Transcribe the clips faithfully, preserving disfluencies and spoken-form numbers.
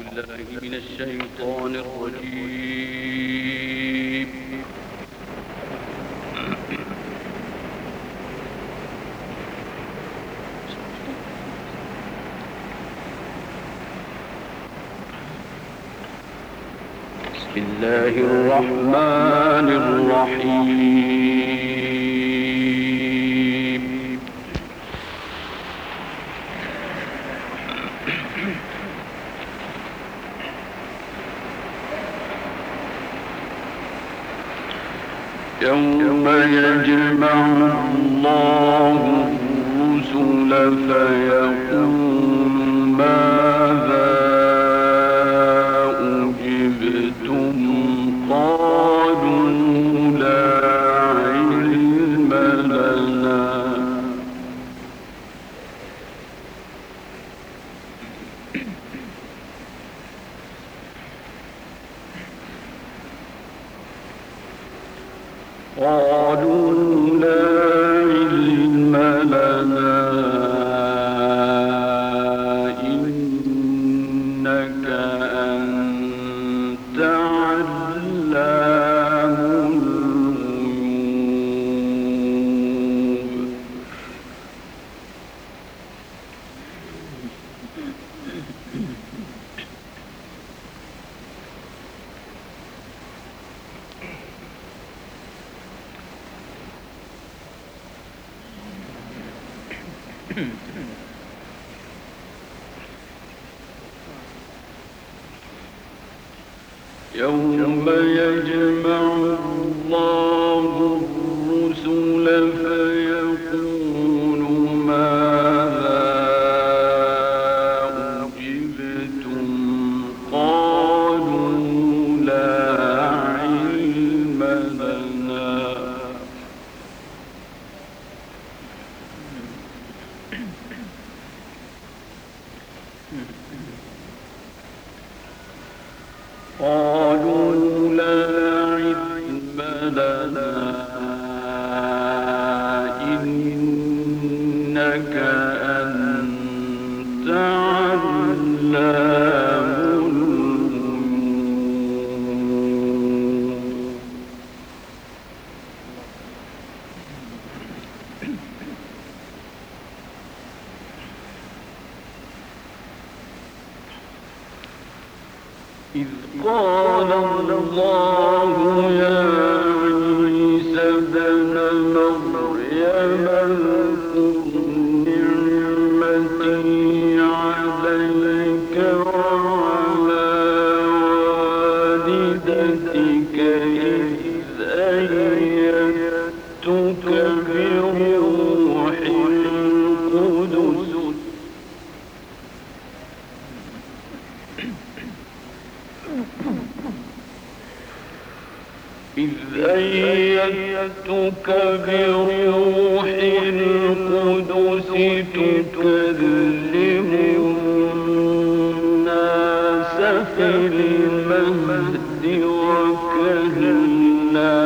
بالله من الشيطان الرجيم. بسم الله الرحمن الرحيم. يوم يجمع الله الرسل فيقول ماذا أجبتم قالوا لا علم لنا قالوا لا علم لنا إنك أنت علام الغيوب. يوم يجمع الله الرسل فيقول ماذا أجبتم قالوا لا علم لنا قالوا لا علم لنا إنك أنت علام الغيوب. إذ قال الله يا عيسى ابن مريم اذكر نعمتي عليك وعلى والدتك إذ أيدتك بروح القدس إذ أيدتك بروح القدس تكلم الناس في المهد وكهلا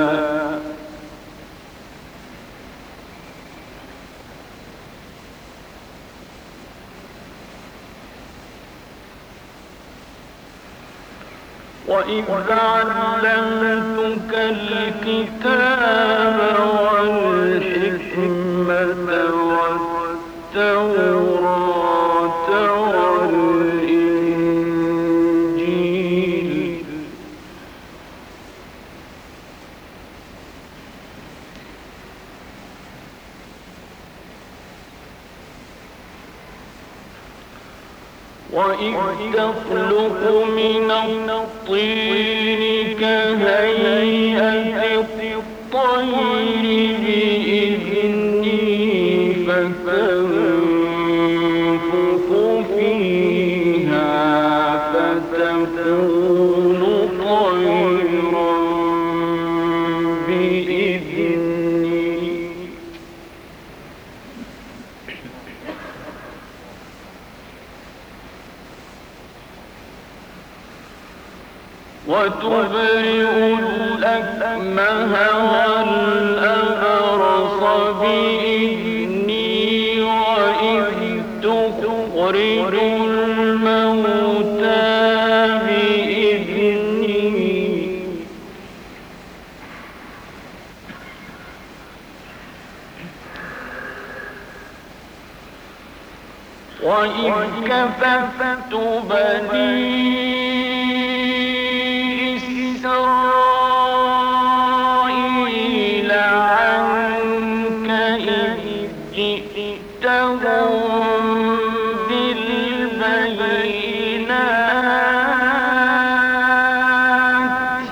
وإذ علمتك الكتاب والحكمة والتوراة والإنجيل وإذ تخلق من الطين كهيئة الطير بإذني فتنفخ فيها فتكون طيرا بإذني وتبرئ الأكمه والأبرص بإذني وإذ تخرج الموتى وإذ كففت بني إسرائيل عنك إذ جئتهم بالبينات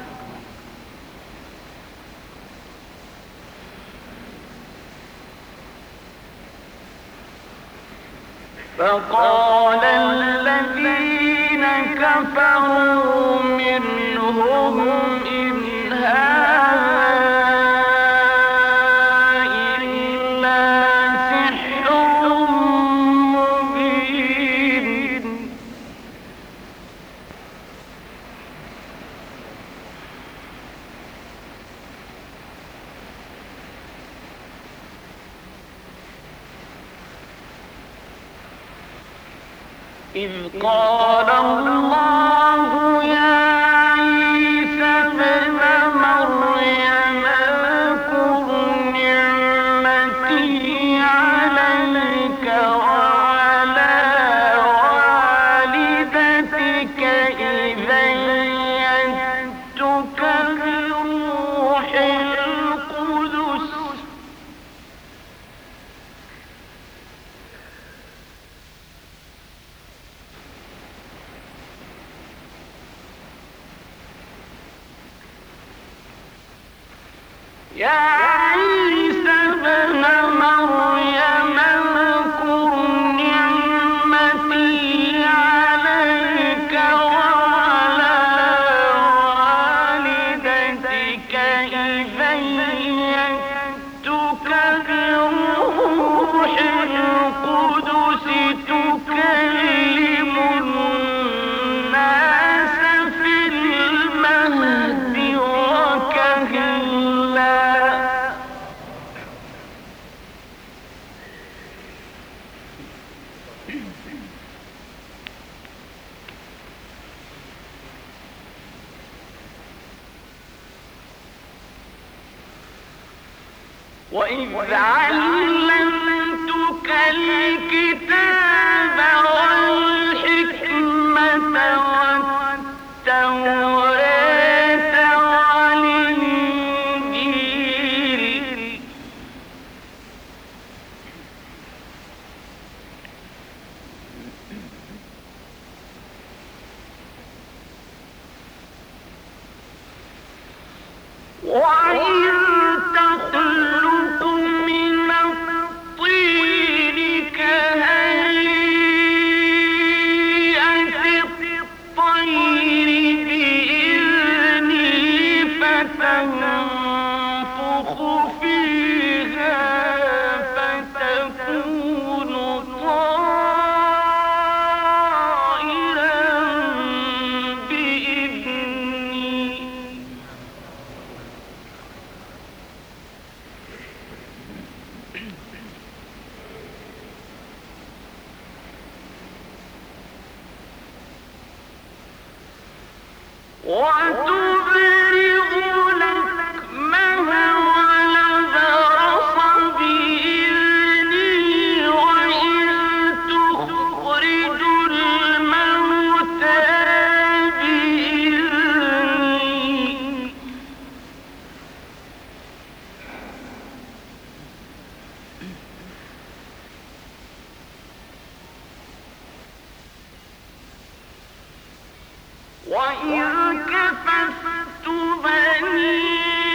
فقال الذين كفروا منهم إن هذا إلا سحر مبين إذ قال الله يا عيسى ابن مريم اذكر نعمتي عليك وعلى والدتك إذ أيدتك بروح القدس يا عيسى ابن مريم اذكر نعمتي عليك وعلى والدتك إذ أيدتك بروح القدس تكلم الناس في المهد وكهلا وإذ علمتك الكتاب والحكمة والتوراة والإنجيل وإذ تخلق من الطين كهيئة الطير بإذني فتنفخ فيها فتكون طائرا بإذني وتبرئ لكمها ولبرص بإذني وإذ تخرج الموتى بإذني وإذ كففت بني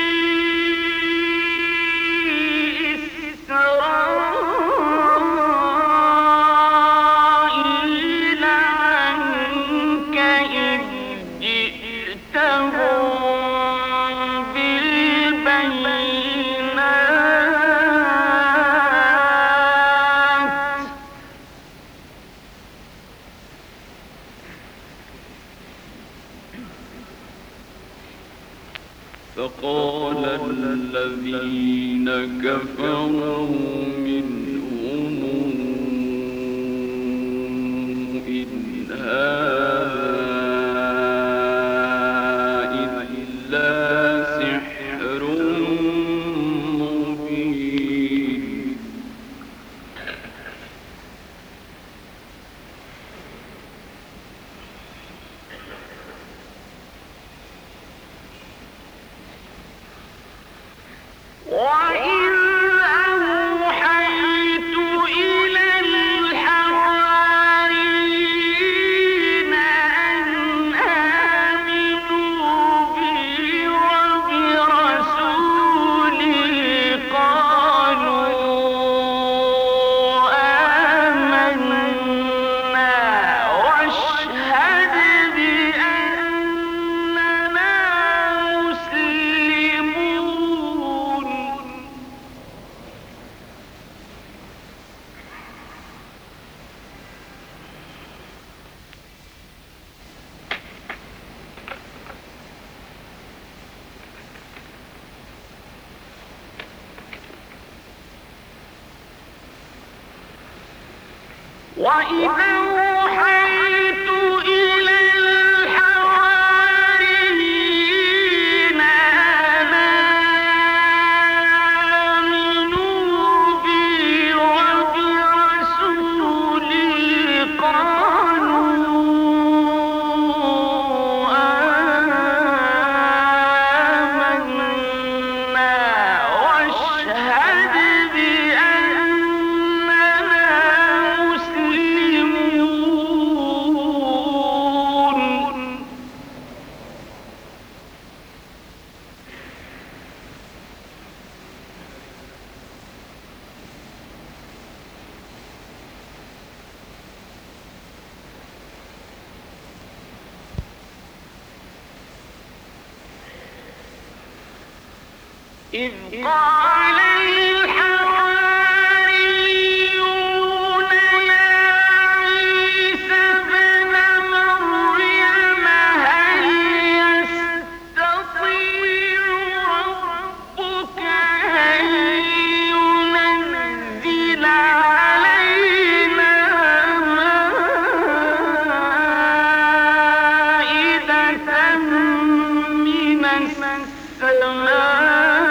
إسرائيل عنك إذ جئتهم بالبينات فقال الذين كفروا منهم إن هذا إلا سحر مبين إذ قال الحواريون يا عيسى ابن مريم هل يستطيع ربك أن ينزل علينا مائدة من السماء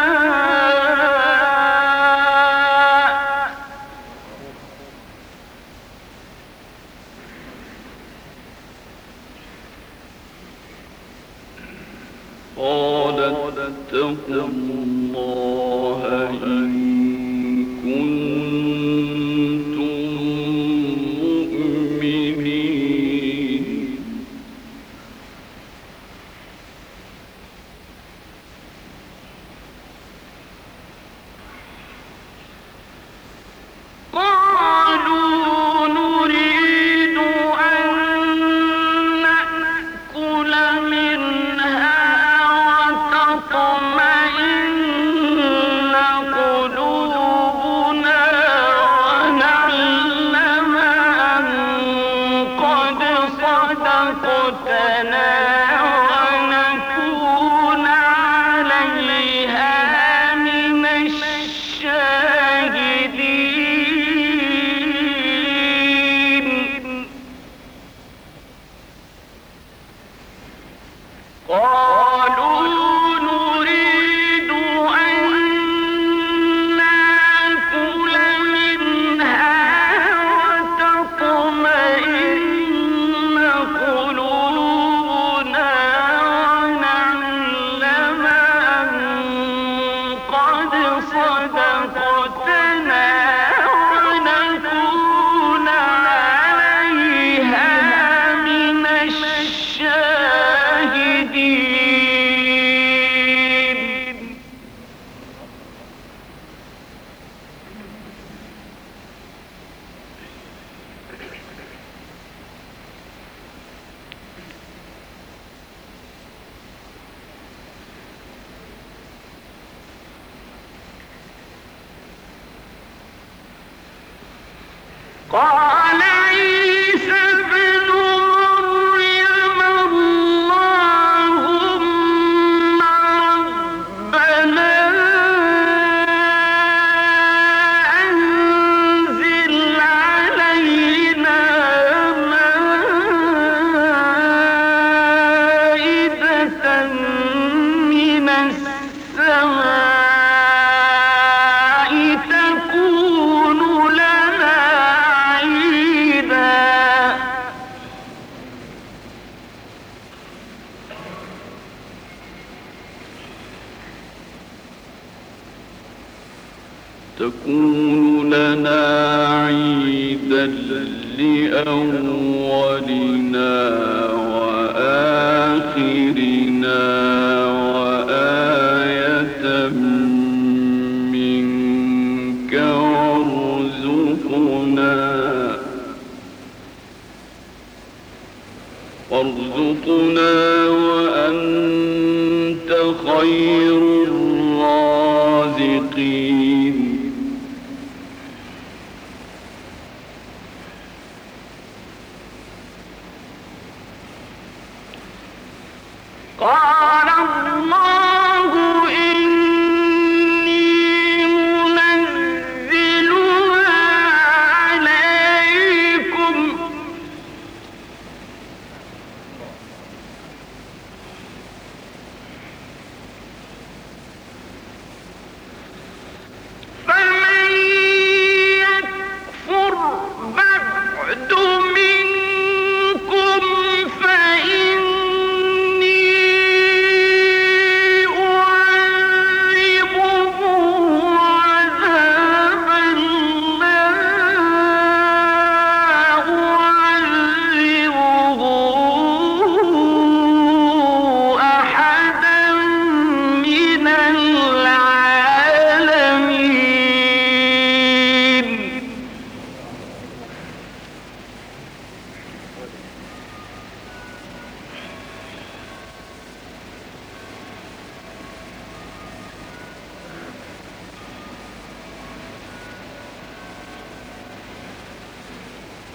اتقوا الله إن كنتم مؤمنين قالوا نريد أن نأكل منها وتطمئن قلوبنا ونعلم أن قد صدقتنا ونكون عليها من الشاهدين. قالوا نريد أن نأكل منها وتطمئن قلوبنا ونعلم أن قد صدقتنا ونكون عليها من الشاهدين. قال عيسى ابن مريم اللهم ربنا أنزل علينا مائدة من السماء تكون لنا عيدا تكون لنا عيدا لأولنا وآخرنا وآية منك وارزقنا وارزقنا وأنت خير الرازقين. قال الله إني منزلها عليكم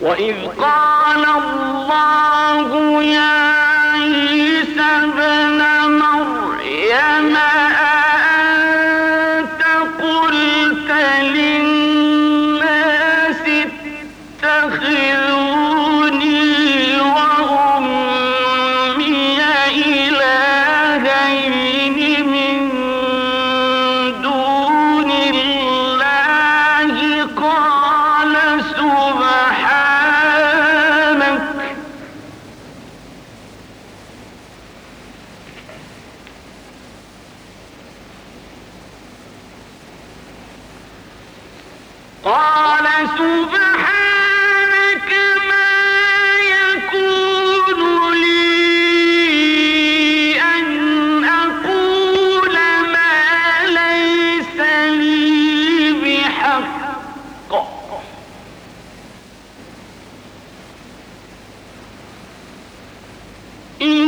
وإذ قال الله يا عيسى ابن مريم أأنت قلت للناس اتخذوني وأمي إلهين من دون الله قال سبحانك قال سبحانك ما يكون لي أن أقول ما ليس لي بحق إن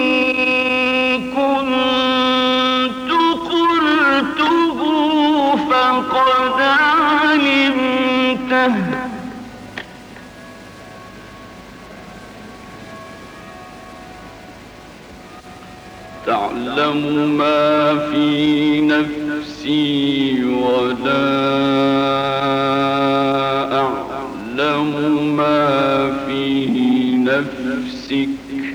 كنت قلته فقد علمته تعلم ما في نفسي ولا أعلم ما في نفسك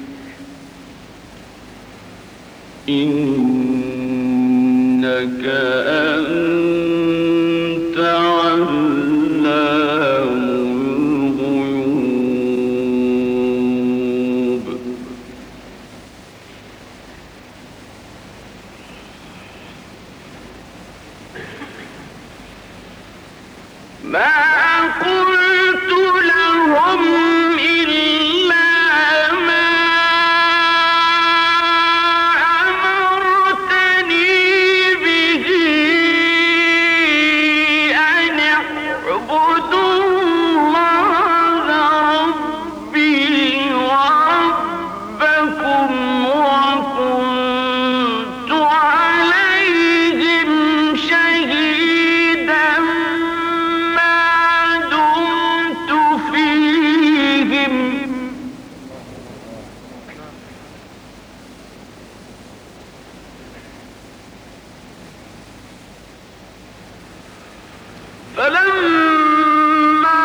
إنك أنت علام الغيوب ما قلت لهم إلا ما أمرتني به أن اعبدوا الله ربي وربكم وكنت عليهم شهيدا ما دمت فيهم فلما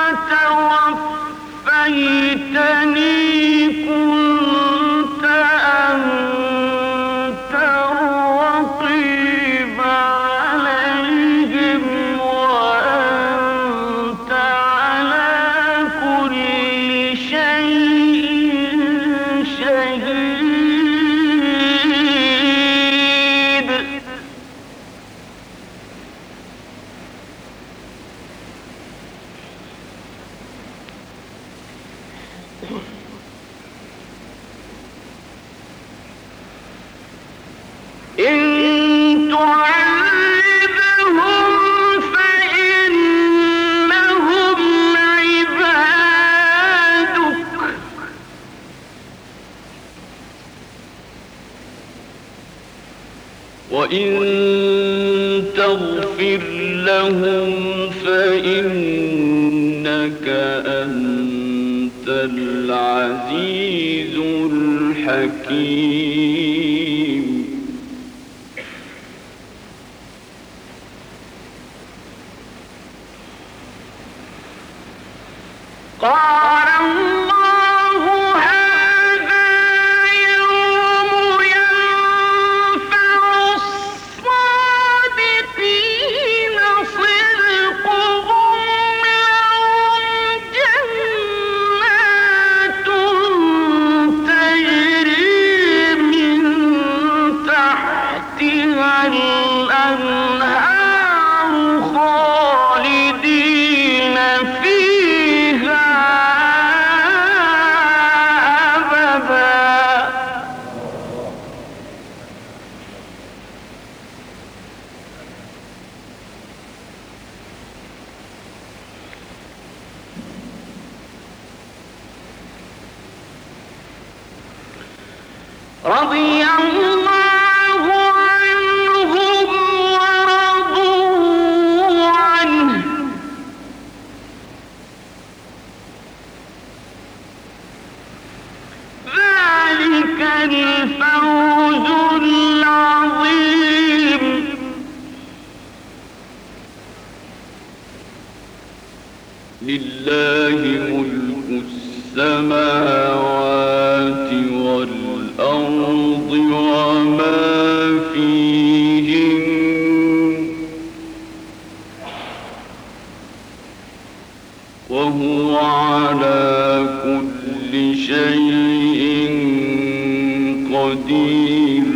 توفيتني كنت أنت الرقيب عليهم وأنت على كل شيء شهيد إن تعذبهم فإنهم عبادك وإن تغفر لهم فإنك أنت العزيز الحكيم قال الله هذا يوم ينفع الصادقين صدقهم لهم جنات تجري من تحتها الأنهار خالدين فيها أبدا رضي الله عنهم ورضوا عنه الفوز العظيم. لله ملك السماوات والأرض وما فيهن وهو على كل شيء قدير.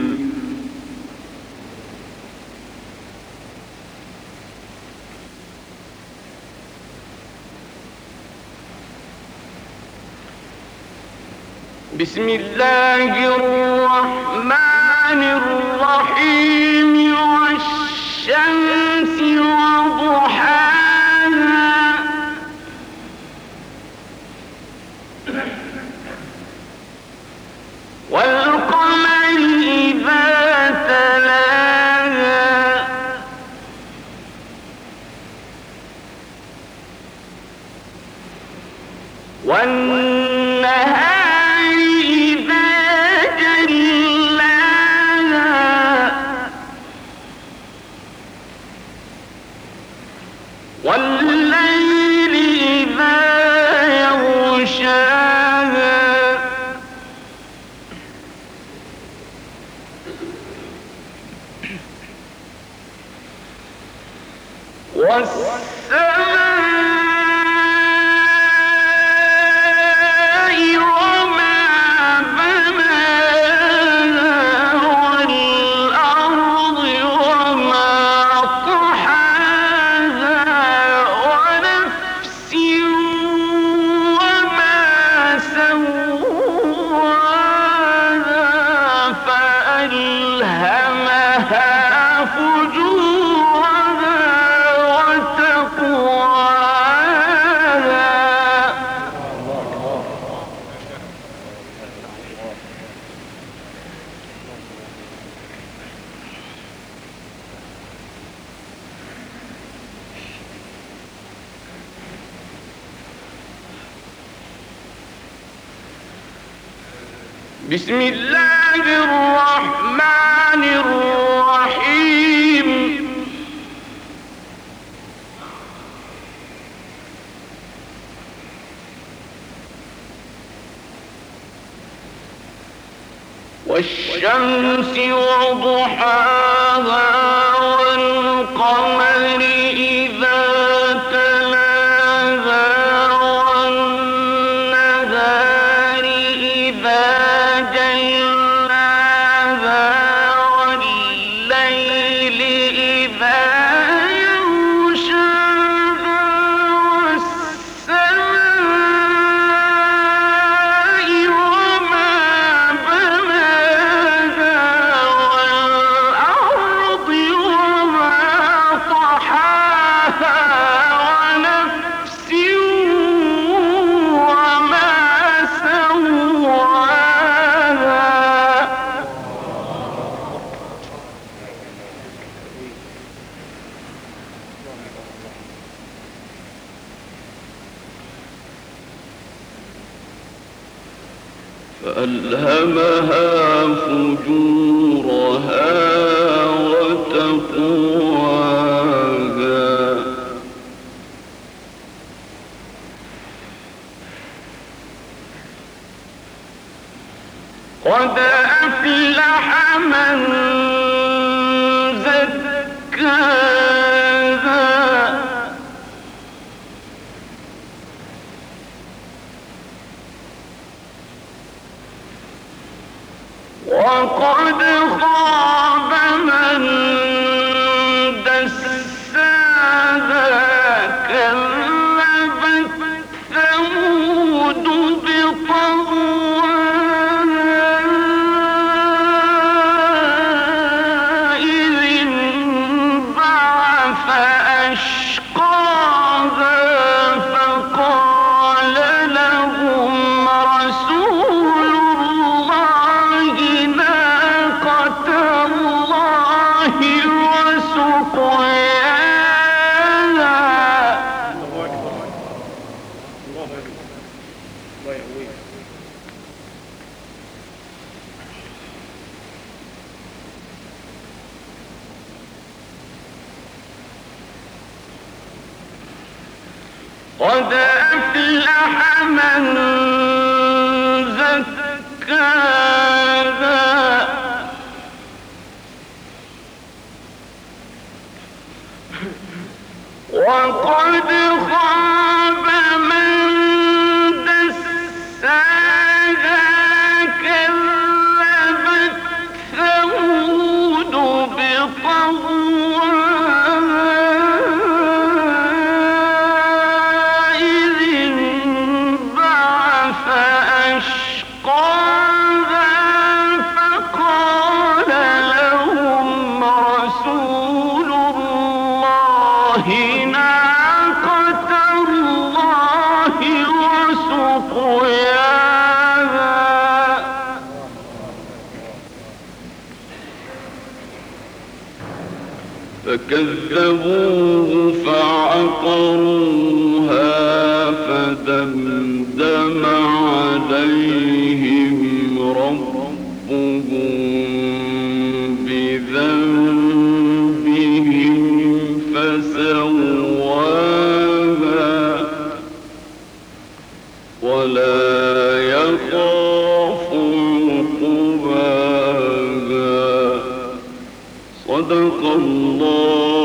بسم الله الرحمن الرحيم. والشمس وضحاها والقمر إذا تلاها والنهار إذا جلاها والليل إذا يغشاها والسماء وما بناها والأرض وما طحاها ونفس وما سواها فألهمها فجورها وتقواها. بسم الله الرحمن الرحيم. والشمس وضحاها والقمر إذا تلاها والنهار إذا جلاها والليل إذا يغشاها والسماء وما بناها والأرض وما طحاها ونفس وما سواها فألهمها فجورها وتقواها. قد أفلح من زكاها وقد خاب من دساها. كذبت ثمود بطغواها إذ انبعث أشقاها فقال لهم رسول الله ناقة الله وسقياها. قد أفلح من زكاها وقد خاب من دساها كذبت ثمود بطغواها إذ انبعث أشقاها فقال لهم رسول الله ناقة الله وسقياها فكذبوه فعقروها فدمدم عليهم ربهم بذنبهم فسواها ولا يخاف عقباها صدق الله